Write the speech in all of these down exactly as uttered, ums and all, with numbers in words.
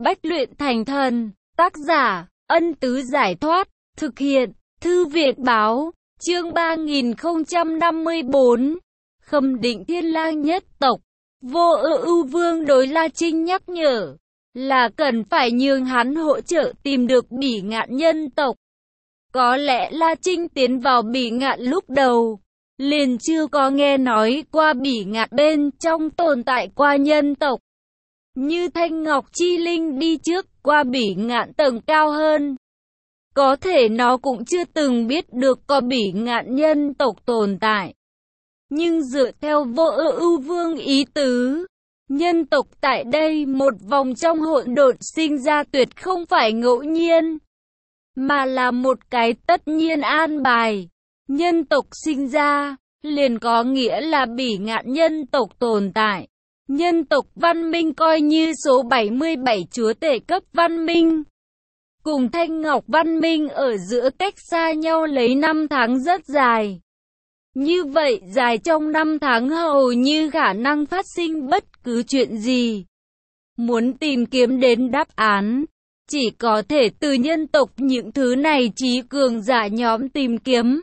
Bách luyện thành thần, tác giả, Ân Tứ Giải Thoát, thực hiện, Thư Viện Báo, chương ba nghìn không trăm năm mươi tư, Khâm Định Thiên Lang nhất tộc. Vô Ưu Ưu Vương đối La Trinh nhắc nhở, là cần phải nhường hắn hỗ trợ tìm được Bỉ Ngạn nhân tộc. Có lẽ La Trinh tiến vào Bỉ Ngạn lúc đầu, liền chưa có nghe nói qua Bỉ Ngạn bên trong tồn tại qua nhân tộc. Như Thanh Ngọc Chi Linh đi trước qua Bỉ Ngạn tầng cao hơn. Có thể nó cũng chưa từng biết được có Bỉ Ngạn nhân tộc tồn tại. Nhưng dựa theo Vô Ưu Ưu Vương ý tứ, nhân tộc tại đây một vòng trong hỗn độn sinh ra tuyệt không phải ngẫu nhiên, mà là một cái tất nhiên an bài. Nhân tộc sinh ra, liền có nghĩa là Bỉ Ngạn nhân tộc tồn tại. Nhân tộc văn minh coi như số bảy mươi bảy chúa tể cấp văn minh, cùng Thanh Ngọc văn minh ở giữa cách xa nhau lấy năm tháng rất dài. Như vậy dài trong năm tháng hầu như khả năng phát sinh bất cứ chuyện gì. Muốn tìm kiếm đến đáp án, chỉ có thể từ nhân tộc những thứ này trí cường giả nhóm tìm kiếm.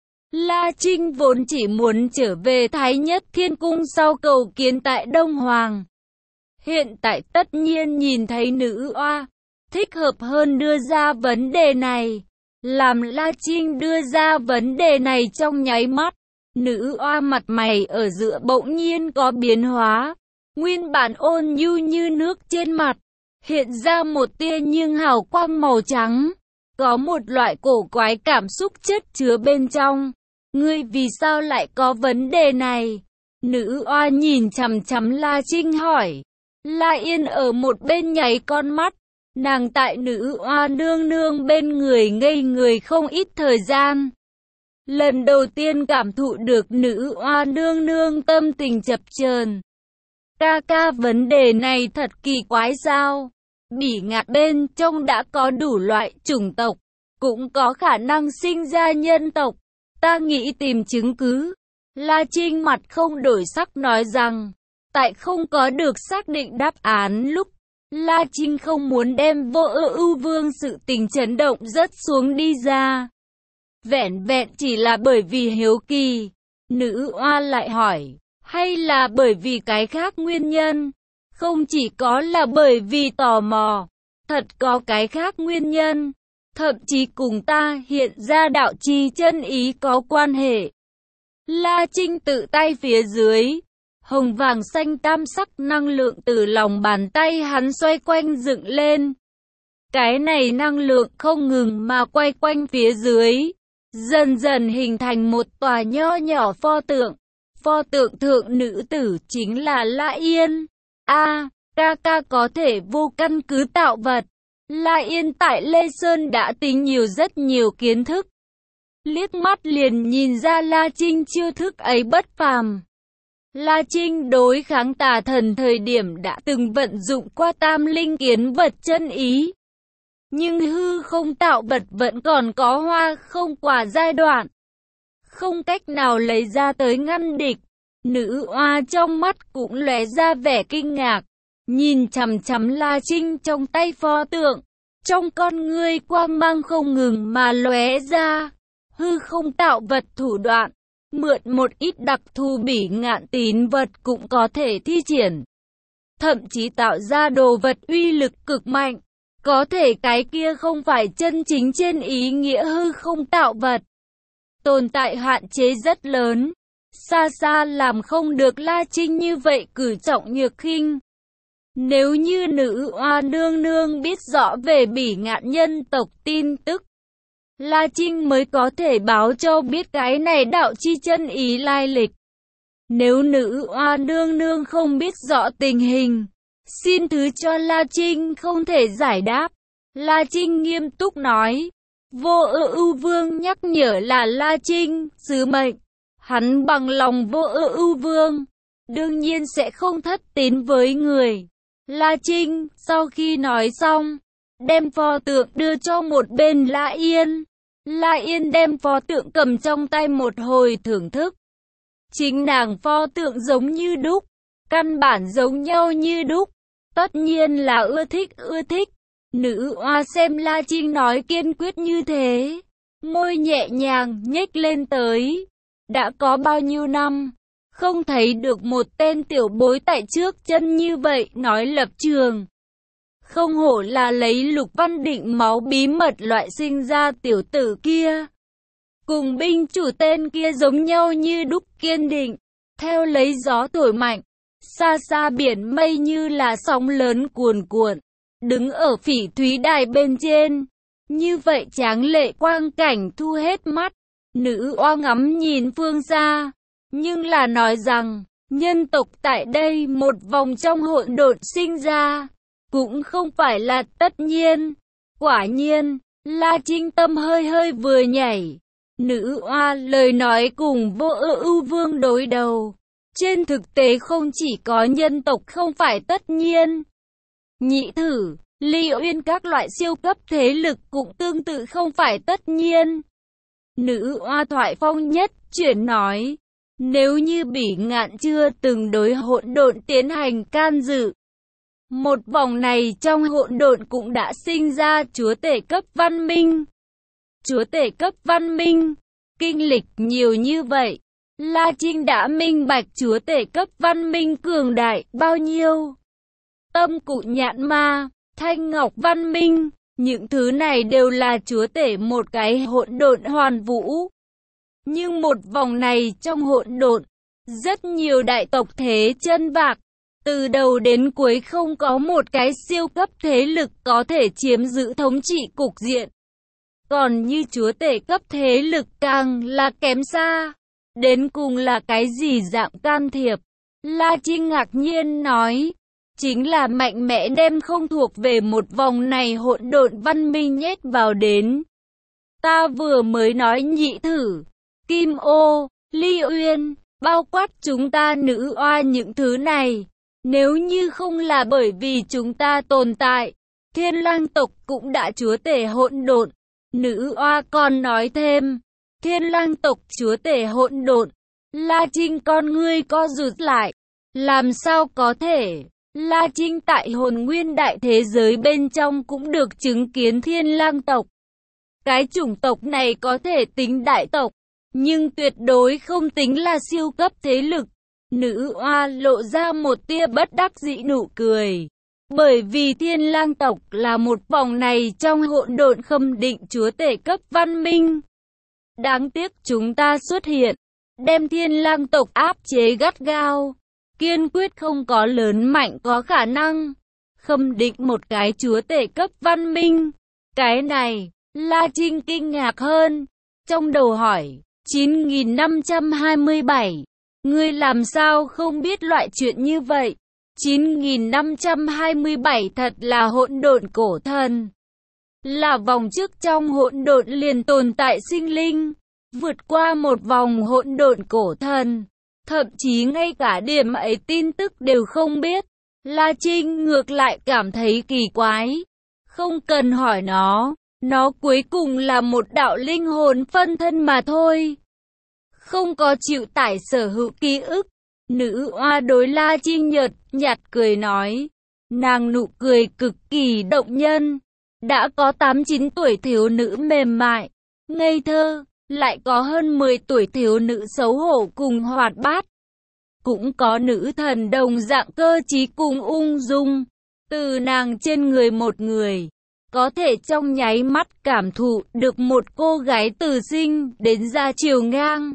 La Trinh vốn chỉ muốn trở về Thái Nhất Thiên Cung sau cầu kiến tại Đông Hoàng. Hiện tại tất nhiên nhìn thấy nữ oa, thích hợp hơn đưa ra vấn đề này. Làm La Trinh đưa ra vấn đề này trong nháy mắt, nữ oa mặt mày ở giữa bỗng nhiên có biến hóa. Nguyên bản ôn nhu như nước trên mặt, hiện ra một tia nhưng hào quang màu trắng. Có một loại cổ quái cảm xúc chất chứa bên trong. Ngươi vì sao lại có vấn đề này? Nữ oa nhìn chằm chằm La Trinh hỏi. La Yên ở một bên nháy con mắt. Nàng tại nữ oa nương nương bên người ngây người không ít thời gian. Lần đầu tiên cảm thụ được nữ oa nương nương tâm tình chập chờn. Ca ca, vấn đề này thật kỳ quái sao? Bỉ Ngạn bên trong đã có đủ loại chủng tộc, cũng có khả năng sinh ra nhân tộc. Ta nghĩ tìm chứng cứ. La Trinh mặt không đổi sắc nói rằng, tại không có được xác định đáp án lúc, La Trinh không muốn đem Vô Ưu Ưu Vương sự tình chấn động rất xuống đi ra. Vẻn vẹn chỉ là bởi vì hiếu kỳ. Nữ oa lại hỏi, hay là bởi vì cái khác nguyên nhân? Không chỉ có là bởi vì tò mò, thật có cái khác nguyên nhân. Thậm chí cùng ta hiện ra đạo chi chân ý có quan hệ. La Trinh tự tay phía dưới, hồng vàng xanh tam sắc năng lượng từ lòng bàn tay hắn xoay quanh dựng lên. Cái này năng lượng không ngừng mà quay quanh phía dưới, dần dần hình thành một tòa nho nhỏ pho tượng. Pho tượng thượng nữ tử chính là La Yên. A, ca ca có thể vô căn cứ tạo vật. La Yên tại Lê Sơn đã tính nhiều rất nhiều kiến thức. Liếc mắt liền nhìn ra La Trinh chiêu thức ấy bất phàm. La Trinh đối kháng tà thần thời điểm đã từng vận dụng qua tam linh kiến vật chân ý. Nhưng hư không tạo vật vẫn còn có hoa không quả giai đoạn. Không cách nào lấy ra tới ngăn địch. Nữ oa trong mắt cũng lóe ra vẻ kinh ngạc. Nhìn chằm chằm La Trinh trong tay pho tượng. Trong con ngươi quang mang không ngừng mà lóe ra. Hư không tạo vật thủ đoạn. Mượn một ít đặc thù Bỉ Ngạn tín vật cũng có thể thi triển. Thậm chí tạo ra đồ vật uy lực cực mạnh. Có thể cái kia không phải chân chính trên ý nghĩa hư không tạo vật. Tồn tại hạn chế rất lớn. Xa xa làm không được La Trinh như vậy cử trọng nhược khinh. Nếu như nữ oa nương nương biết rõ về Bỉ Ngạn nhân tộc tin tức, La Trinh mới có thể báo cho biết cái này đạo chi chân ý lai lịch. Nếu nữ oa nương nương không biết rõ tình hình, xin thứ cho La Trinh không thể giải đáp. La Trinh nghiêm túc nói. Vô Ưu Ưu Vương nhắc nhở là La Trinh sứ mệnh. Hắn bằng lòng Vô Ưu Ưu Vương, đương nhiên sẽ không thất tín với người. La Trinh sau khi nói xong, đem pho tượng đưa cho một bên La Yên. La Yên đem pho tượng cầm trong tay một hồi thưởng thức. Chính nàng pho tượng giống như đúc, căn bản giống nhau như đúc. Tất nhiên là ưa thích, ưa thích. Nữ oa xem La Trinh nói kiên quyết như thế, môi nhẹ nhàng nhếch lên tới. Đã có bao nhiêu năm, không thấy được một tên tiểu bối tại trước chân như vậy nói lập trường. Không hổ là lấy Lục Văn Định máu bí mật loại sinh ra tiểu tử kia. Cùng binh chủ tên kia giống nhau như đúc kiên định, theo lấy gió thổi mạnh. Xa xa biển mây như là sóng lớn cuồn cuộn, đứng ở phỉ thúy đài bên trên. Như vậy tráng lệ quang cảnh thu hết mắt. Nữ oa ngắm nhìn phương xa, nhưng là nói rằng, nhân tộc tại đây một vòng trong hỗn độn sinh ra, cũng không phải là tất nhiên. Quả nhiên, La Trinh tâm hơi hơi vừa nhảy. Nữ oa lời nói cùng Vô Ưu Vương đối đầu. Trên thực tế không chỉ có nhân tộc không phải tất nhiên. Nhị thử, Ly Uyên các loại siêu cấp thế lực cũng tương tự không phải tất nhiên. Nữ oa thoại phong nhất chuyển nói, nếu như Bỉ Ngạn chưa từng đối hỗn độn tiến hành can dự, một vòng này trong hỗn độn cũng đã sinh ra chúa tể cấp văn minh. Chúa tể cấp văn minh, kinh lịch nhiều như vậy, La Trinh đã minh bạch chúa tể cấp văn minh cường đại bao nhiêu. Tâm Cụ Nhạn Ma, Thanh Ngọc văn minh, những thứ này đều là chúa tể một cái hỗn độn hoàn vũ. Nhưng một vòng này trong hỗn độn, rất nhiều đại tộc thế chân vạc, từ đầu đến cuối không có một cái siêu cấp thế lực có thể chiếm giữ thống trị cục diện. Còn như chúa tể cấp thế lực càng là kém xa. Đến cùng là cái gì dạng can thiệp? La Trinh ngạc nhiên nói, chính là mạnh mẽ đem không thuộc về một vòng này hỗn độn văn minh nhét vào đến. Ta vừa mới nói nhị thử, Kim Ô, Ly Uyên, bao quát chúng ta nữ oa những thứ này. Nếu như không là bởi vì chúng ta tồn tại, Thiên Lang tộc cũng đã chúa tể hỗn độn. Nữ oa còn nói thêm, Thiên Lang tộc chúa tể hỗn độn. La Trinh con ngươi co rụt lại. Làm sao có thể? La Trinh tại hồn nguyên đại thế giới bên trong cũng được chứng kiến Thiên Lang tộc. Cái chủng tộc này có thể tính đại tộc, nhưng tuyệt đối không tính là siêu cấp thế lực. Nữ oa lộ ra một tia bất đắc dĩ nụ cười. Bởi vì Thiên Lang tộc là một vòng này trong hỗn độn khâm định chúa tể cấp văn minh. Đáng tiếc chúng ta xuất hiện, đem Thiên Lang tộc áp chế gắt gao, kiên quyết không có lớn mạnh có khả năng khâm định một cái chúa tể cấp văn minh. Cái này, La Trinh kinh ngạc hơn, trong đầu hỏi, chín nghìn năm trăm hai mươi bảy, ngươi làm sao không biết loại chuyện như vậy? chín nghìn năm trăm hai mươi bảy thật là hỗn độn cổ thần. Là vòng trước trong hỗn độn liền tồn tại sinh linh, vượt qua một vòng hỗn độn cổ thần, thậm chí ngay cả điểm ấy tin tức đều không biết. La Trinh ngược lại cảm thấy kỳ quái, không cần hỏi nó, nó cuối cùng là một đạo linh hồn phân thân mà thôi, không có chịu tải sở hữu ký ức. Nữ oa đối La Trinh nhợt nhạt cười nói, nàng nụ cười cực kỳ động nhân. Đã có tám chín tuổi thiếu nữ mềm mại, ngây thơ, lại có hơn mười tuổi thiếu nữ xấu hổ cùng hoạt bát. Cũng có nữ thần đồng dạng cơ trí cùng ung dung. Từ nàng trên người một người, có thể trong nháy mắt cảm thụ được một cô gái từ sinh đến ra chiều ngang.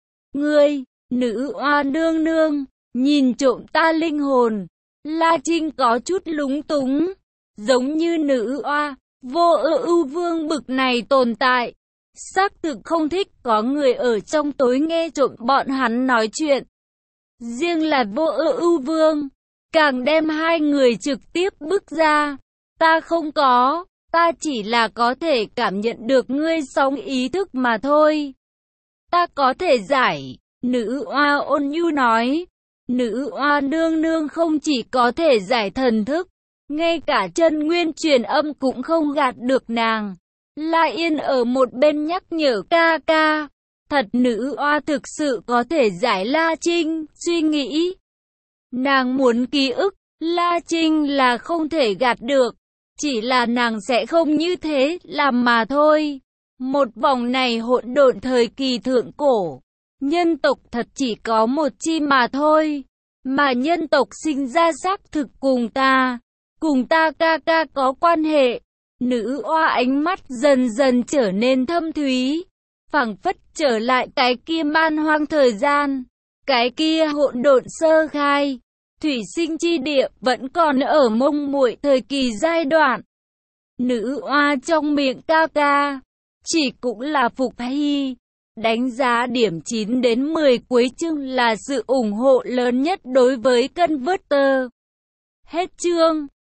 Ngươi, nữ oa nương nương, nhìn trộm ta linh hồn. La Trinh có chút lúng túng. Giống như nữ oa, Vô Ưu Vương bực này tồn tại, xác thực không thích có người ở trong tối nghe trộm bọn hắn nói chuyện. Riêng là Vô Ưu Vương, càng đem hai người trực tiếp bức ra. Ta không có, ta chỉ là có thể cảm nhận được ngươi sóng ý thức mà thôi. Ta có thể giải, nữ oa ôn nhu nói. Nữ oa nương nương không chỉ có thể giải thần thức, ngay cả chân nguyên truyền âm cũng không gạt được nàng. La Yên ở một bên nhắc nhở ca ca. Thật nữ oa thực sự có thể giải La Trinh suy nghĩ. Nàng muốn ký ức, La Trinh là không thể gạt được, chỉ là nàng sẽ không như thế làm mà thôi. Một vòng này hỗn độn thời kỳ thượng cổ, nhân tộc thật chỉ có một chi mà thôi, mà nhân tộc sinh ra xác thực cùng ta, cùng ta ca ca có quan hệ. Nữ oa ánh mắt dần dần trở nên thâm thúy, phảng phất trở lại cái kia man hoang thời gian, cái kia hỗn độn sơ khai, thủy sinh chi địa vẫn còn ở mông muội thời kỳ giai đoạn. Nữ oa trong miệng ca ca, chỉ cũng là Phục Hy. Đánh giá điểm chín đến mười cuối chương là sự ủng hộ lớn nhất đối với Converter. Hết chương.